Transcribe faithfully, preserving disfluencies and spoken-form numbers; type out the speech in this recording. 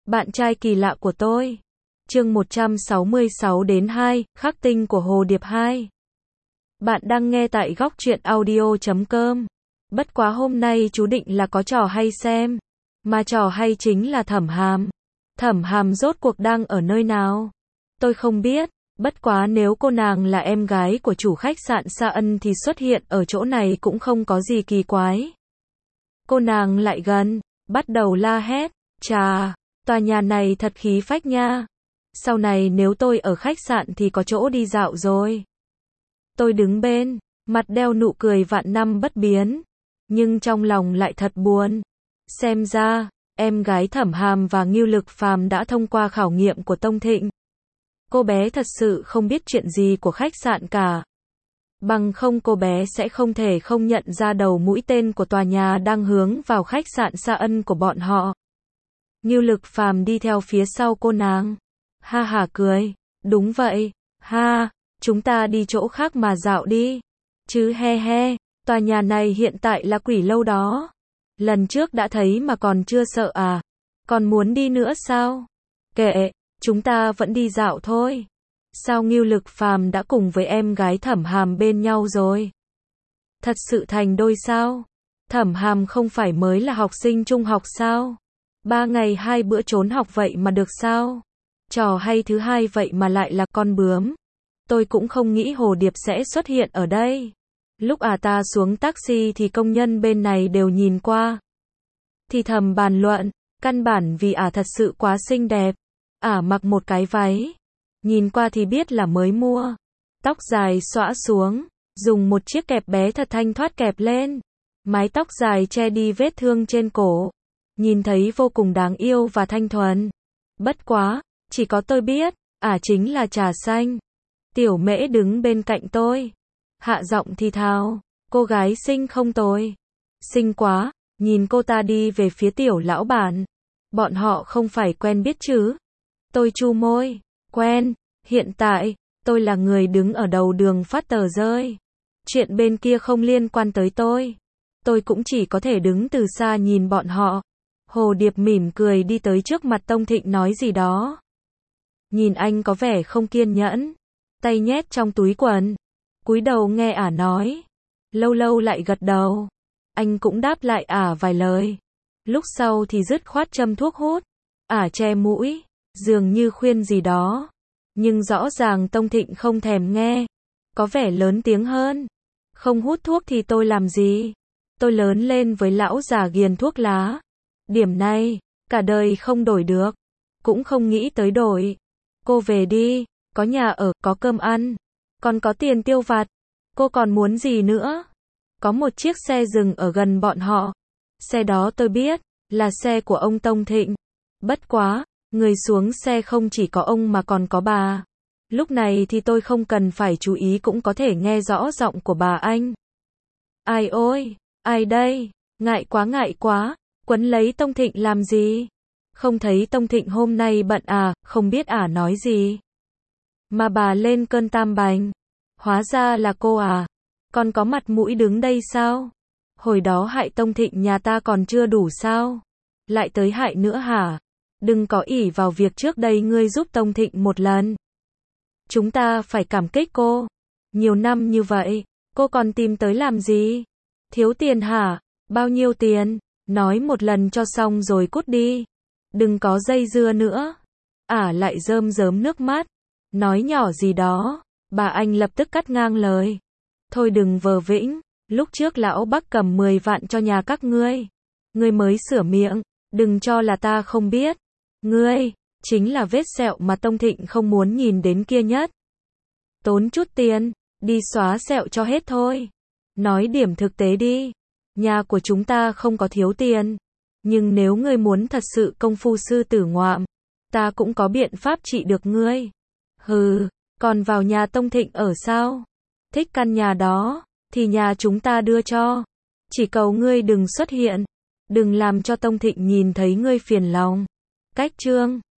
Bạn trai kỳ lạ của tôi. Chương một trăm sáu mươi sáu đến hai, khắc tinh của Hồ Điệp hai. Bạn đang nghe tại góc truyện audio chấm com. Bất quá hôm nay chú định là có trò hay xem. Mà trò hay chính là Thẩm Hàm. Thẩm Hàm rốt cuộc đang ở nơi nào? Tôi không biết. Bất quá nếu cô nàng là em gái của chủ khách sạn Sa Ân thì xuất hiện ở chỗ này cũng không có gì kỳ quái. Cô nàng lại gần, bắt đầu la hét. Chà, tòa nhà này thật khí phách nha. Sau này nếu tôi ở khách sạn thì có chỗ đi dạo rồi. Tôi đứng bên, mặt đeo nụ cười vạn năm bất biến. Nhưng trong lòng lại thật buồn. Xem ra, em gái Thẩm Hàm và Ngưu Lực Phàm đã thông qua khảo nghiệm của Tông Thịnh. Cô bé thật sự không biết chuyện gì của khách sạn cả. Bằng không cô bé sẽ không thể không nhận ra đầu mũi tên của tòa nhà đang hướng vào khách sạn Sa Ân của bọn họ. Ngưu Lực Phàm đi theo phía sau cô nàng. Ha hả cười. Đúng vậy. Ha, chúng ta đi chỗ khác mà dạo đi. Chứ he he, tòa nhà này hiện tại là quỷ lâu đó. Lần trước đã thấy mà còn chưa sợ à? Còn muốn đi nữa sao? Kệ, chúng ta vẫn đi dạo thôi. Sao Ngưu Lực Phàm đã cùng với em gái Thẩm Hàm bên nhau rồi? Thật sự thành đôi sao? Thẩm Hàm không phải mới là học sinh trung học sao? Ba ngày hai bữa trốn học vậy mà được sao? Trò hay thứ hai vậy mà lại là con bướm. Tôi cũng không nghĩ Hồ Điệp sẽ xuất hiện ở đây. Lúc à ta xuống taxi thì công nhân bên này đều nhìn qua. Thì thầm bàn luận, căn bản vì ả à thật sự quá xinh đẹp. Ả à mặc một cái váy. Nhìn qua thì biết là mới mua. Tóc dài xõa xuống, dùng một chiếc kẹp bé thật thanh thoát kẹp lên. Mái tóc dài che đi vết thương trên cổ. Nhìn thấy vô cùng đáng yêu và thanh thuần. Bất quá, chỉ có tôi biết, ả à chính là Trà Xanh. Tiểu Mễ đứng bên cạnh tôi. Hạ giọng thì thào, cô gái xinh không tồi. Xinh quá, nhìn cô ta đi về phía tiểu lão bản. Bọn họ không phải quen biết chứ? Tôi chu môi, quen, hiện tại, tôi là người đứng ở đầu đường phát tờ rơi. Chuyện bên kia không liên quan tới tôi. Tôi cũng chỉ có thể đứng từ xa nhìn bọn họ. Hồ Điệp mỉm cười đi tới trước mặt Tông Thịnh nói gì đó. Nhìn anh có vẻ không kiên nhẫn. Tay nhét trong túi quần. Cúi đầu nghe ả nói. Lâu lâu lại gật đầu. Anh cũng đáp lại ả vài lời. Lúc sau thì dứt khoát châm thuốc hút. Ả che mũi. Dường như khuyên gì đó. Nhưng rõ ràng Tông Thịnh không thèm nghe. Có vẻ lớn tiếng hơn. Không hút thuốc thì tôi làm gì? Tôi lớn lên với lão già ghiền thuốc lá. Điểm này, cả đời không đổi được. Cũng không nghĩ tới đổi. Cô về đi, có nhà ở, có cơm ăn. Còn có tiền tiêu vặt. Cô còn muốn gì nữa? Có một chiếc xe dừng ở gần bọn họ. Xe đó tôi biết, là xe của ông Tông Thịnh. Bất quá, người xuống xe không chỉ có ông mà còn có bà. Lúc này thì tôi không cần phải chú ý cũng có thể nghe rõ giọng của bà anh. Ai ôi, ai đây? Ngại quá ngại quá, quấn lấy Tông Thịnh làm gì? Không thấy Tông Thịnh hôm nay bận à, không biết ả à nói gì. Mà bà lên cơn tam bành. Hóa ra là cô à? Còn có mặt mũi đứng đây sao? Hồi đó hại Tông Thịnh nhà ta còn chưa đủ sao? Lại tới hại nữa hả? Đừng có ỷ vào việc trước đây ngươi giúp Tông Thịnh một lần. Chúng ta phải cảm kích cô. Nhiều năm như vậy, cô còn tìm tới làm gì? Thiếu tiền hả? Bao nhiêu tiền? Nói một lần cho xong rồi cút đi. Đừng có dây dưa nữa. Ả à lại rơm rớm nước mắt. Nói nhỏ gì đó. Bà anh lập tức cắt ngang lời. Thôi đừng vờ vĩnh. Lúc trước lão Bắc cầm mười vạn cho nhà các ngươi. Ngươi mới sửa miệng. Đừng cho là ta không biết. Ngươi, chính là vết sẹo mà Tông Thịnh không muốn nhìn đến kia nhất. Tốn chút tiền, đi xóa sẹo cho hết thôi. Nói điểm thực tế đi. Nhà của chúng ta không có thiếu tiền. Nhưng nếu ngươi muốn thật sự công phu sư tử ngoạm, ta cũng có biện pháp trị được ngươi. Hừ, còn vào nhà Tông Thịnh ở sao? Thích căn nhà đó, thì nhà chúng ta đưa cho. Chỉ cầu ngươi đừng xuất hiện. Đừng làm cho Tông Thịnh nhìn thấy ngươi phiền lòng. Cách chương